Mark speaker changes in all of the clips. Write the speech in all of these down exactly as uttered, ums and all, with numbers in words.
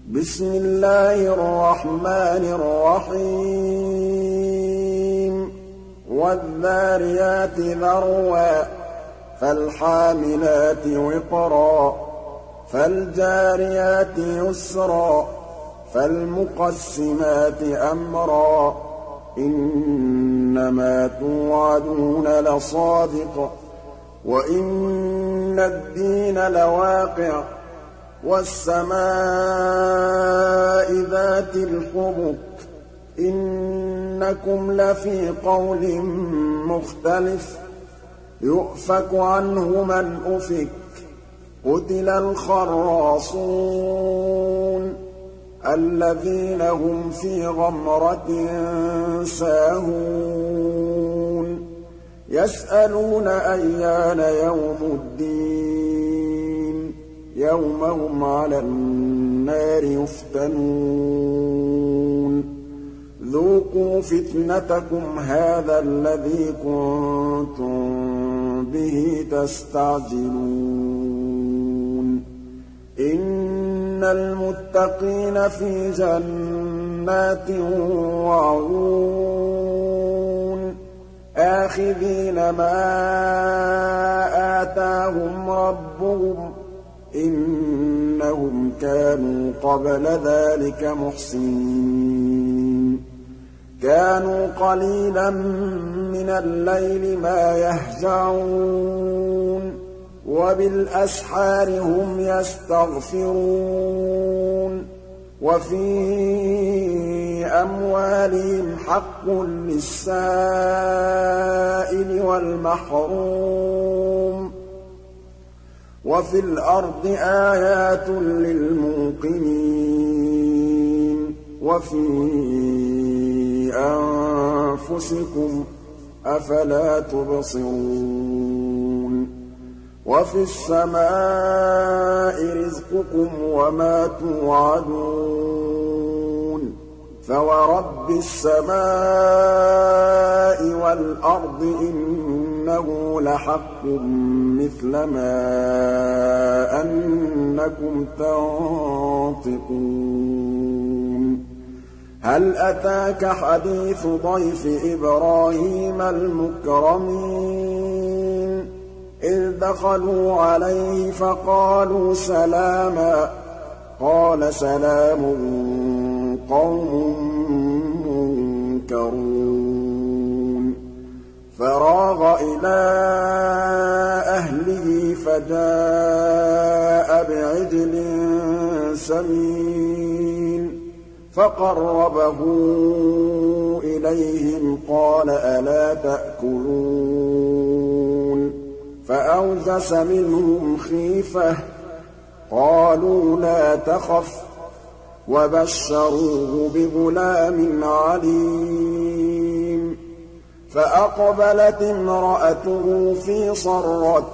Speaker 1: بسم الله الرحمن الرحيم والذاريات ذروا فالحاملات وقرا فالجاريات يسرا فالمقسمات أمرا إنما توعدون لصادق وإن الدين لواقع والسماء ذات الحبك إنكم لفي قول مختلف يؤفك عنه من أفك قتل الخراصون الذين هم في غمرة ساهون يسألون أيان يوم الدين يوم هم على النار يفتنون ذوقوا فتنتكم هذا الذي كنتم به تستعجلون إن المتقين في جنات وعيون آخذين ما آتاهم ربهم إنهم كانوا قبل ذلك محسنين كانوا قليلا من الليل ما يهجعون وبالأسحار هم يستغفرون وفي أموالهم حق للسائل والمحروم وفي الأرض آيات للموقنين وفي أنفسكم أفلا تبصرون وفي السماء رزقكم وما توعدون فورب السماء والأرض إنه لحق مثل ما أنكم تنطقون هل أتاك حديث ضيف إبراهيم المكرمين إذ دخلوا عليه فقالوا سلاما قال سلام قوم منكرون فراغ إلى أهله فجاء بعجل سمين فقربه إليهم قال ألا تأكلون فأوجس منهم خيفة قالوا لا تخف وبشروه بغلام عليم فأقبلت امرأته في صرة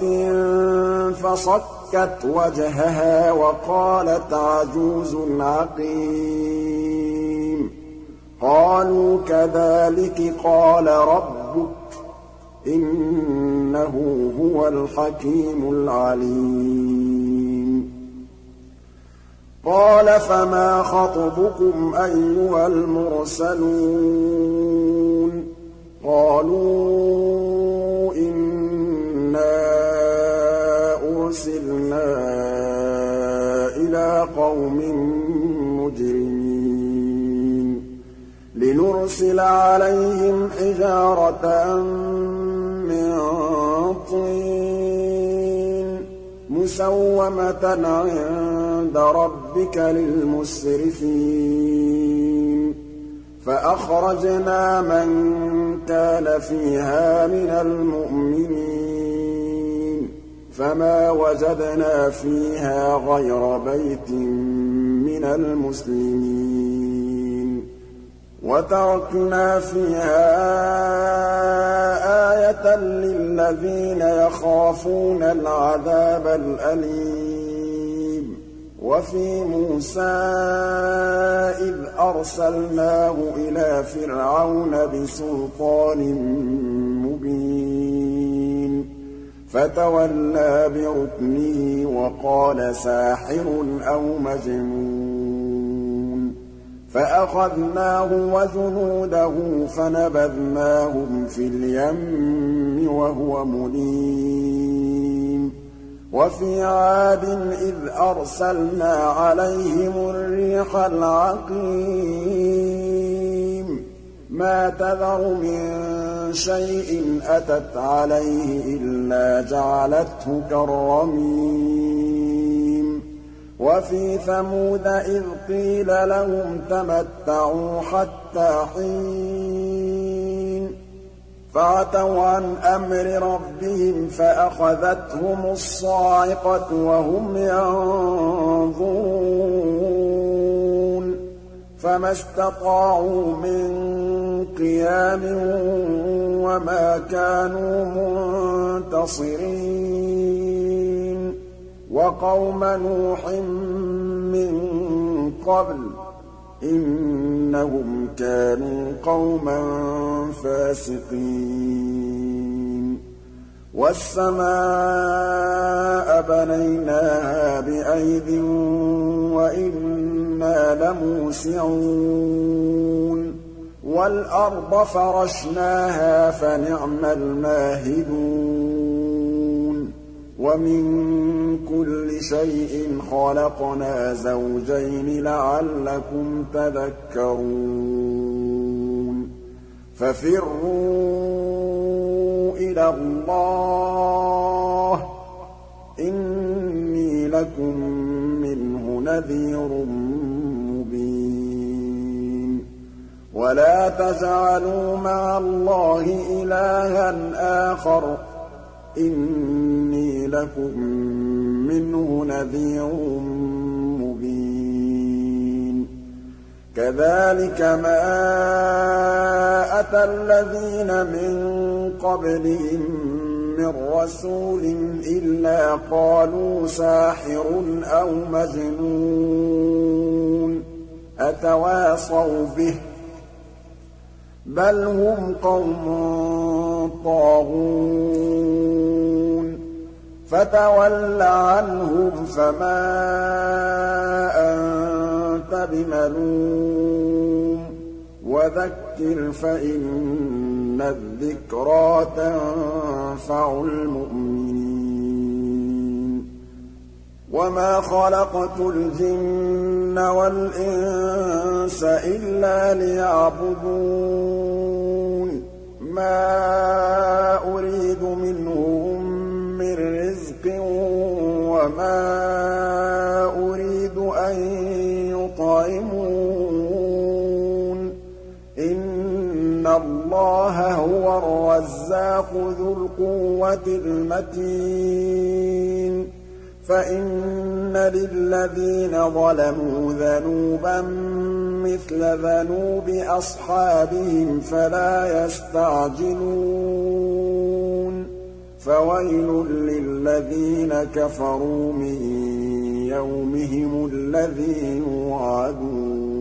Speaker 1: فصكت وجهها وقالت عجوز عقيم قالوا كذلك قال ربك إنه هو الحكيم العليم قال فما خطبكم أيها المرسلون قالوا إنا أرسلنا إلى قوم مجرمين لنرسل عليهم حجارة من طين مسومة عند ربك للمسرفين فأخرجنا من كان فيها من المؤمنين فما وجدنا فيها غير بيت من المسلمين وتركنا فيها آية للذين يخافون العذاب الأليم وفي موسى إذ أرسلناه إلى فرعون بسلطان مبين فتولى بركنه وقال ساحر أو مجنون فَأَخَذْنَاهُ وَجُنُودَهُ فَنَبَذْنَاهُمْ فِي الْيَمِّ وَهُوَ مُلِيمٌ وَفِي عَادٍ إِذْ أَرْسَلْنَا عَلَيْهِمُ الرِّيحَ الْعَقِيمَ مَا تَذَرُ مِن شَيْءٍ أَتَتْ عَلَيْهِ إِلَّا جَعَلَتْهُ كَالرَّمِيمِ وَفِي ثَمُودَ إِذْ قِيلَ لَهُمْ تَمَتَّعُوا حَتَّىٰ حِينٍ فَعَتَوْا عَنْ أَمْرِ رَبِّهِمْ فَأَخَذَتْهُمُ الصَّاعِقَةُ وَهُمْ يَنظُرُونَ فَمَا اسْتَطَاعُوا مِن قِيَامٍ وَمَا كَانُوا مُنتَصِرِينَ وَقَوْمَ نُوحٍ مِّن قَبْلُ ۖ إِنَّهُمْ كَانُوا قَوْمًا فَاسِقِينَ وَالسَّمَاءَ بَنَيْنَاهَا بِأَيْدٍ وَإِنَّا لَمُوسِعُونَ وَالْأَرْضَ فَرَشْنَاهَا فَنِعْمَ الْمَاهِدُونَ وَمِن كُلِّ شَيْءٍ خَلَقْنَا زَوْجَيْنِ لَعَلَّكُمْ تَذَكَّرُونَ فَفِرُّوا إِلَى اللَّهِ إِنِّي لَكُم مِّنْهُ نَذِيرٌ مُّبِينٌ وَلَا تَجْعَلُوا مَعَ اللَّهِ إِلَٰهًا آخَرَ إِنِّي لَكُم مِّنْهُ نَذِيرٌ مُّبِينٌ كَذَٰلِكَ مَا أَتَى الَّذِينَ مِن قَبْلِهِم مِّن رَّسُولٍ إِلَّا قَالُوا سَاحِرٌ أَوْ مَجْنُونٌ أَتَوَاصَوْا بِهِ ۚ بَلْ هُمْ قَوْمٌ طَاغُونَ فَتَوَلَّ عَنْهُمْ فَمَا أَنتَ بِمَلُومٍ وَذَكِّرْ فَإِنَّ الذِّكْرَىٰ تَنفَعُ الْمُؤْمِنِينَ وَمَا خَلَقْتُ الْجِنَّ وَالْإِنسَ إِلَّا لِيَعْبُدُونِ مَا أُرِيدُ مِنْهُم مِّن رِّزْقٍ وَمَا أُرِيدُ أَن يُطْعِمُونِ إِنَّ اللَّهَ هُوَ الرَّزَّاقُ ذُو الْقُوَّةِ الْمَتِينُ فَإِنَّ لِلَّذِينَ ظَلَمُوا ذَنُوبًا مِّثْلَ ذَنُوبِ أَصْحَابِهِمْ فَلَا يَسْتَعْجِلُونِ فَوَيْلٌ لِّلَّذِينَ كَفَرُوا مِن يَوْمِهِمُ الَّذِي يُوعَدُونَ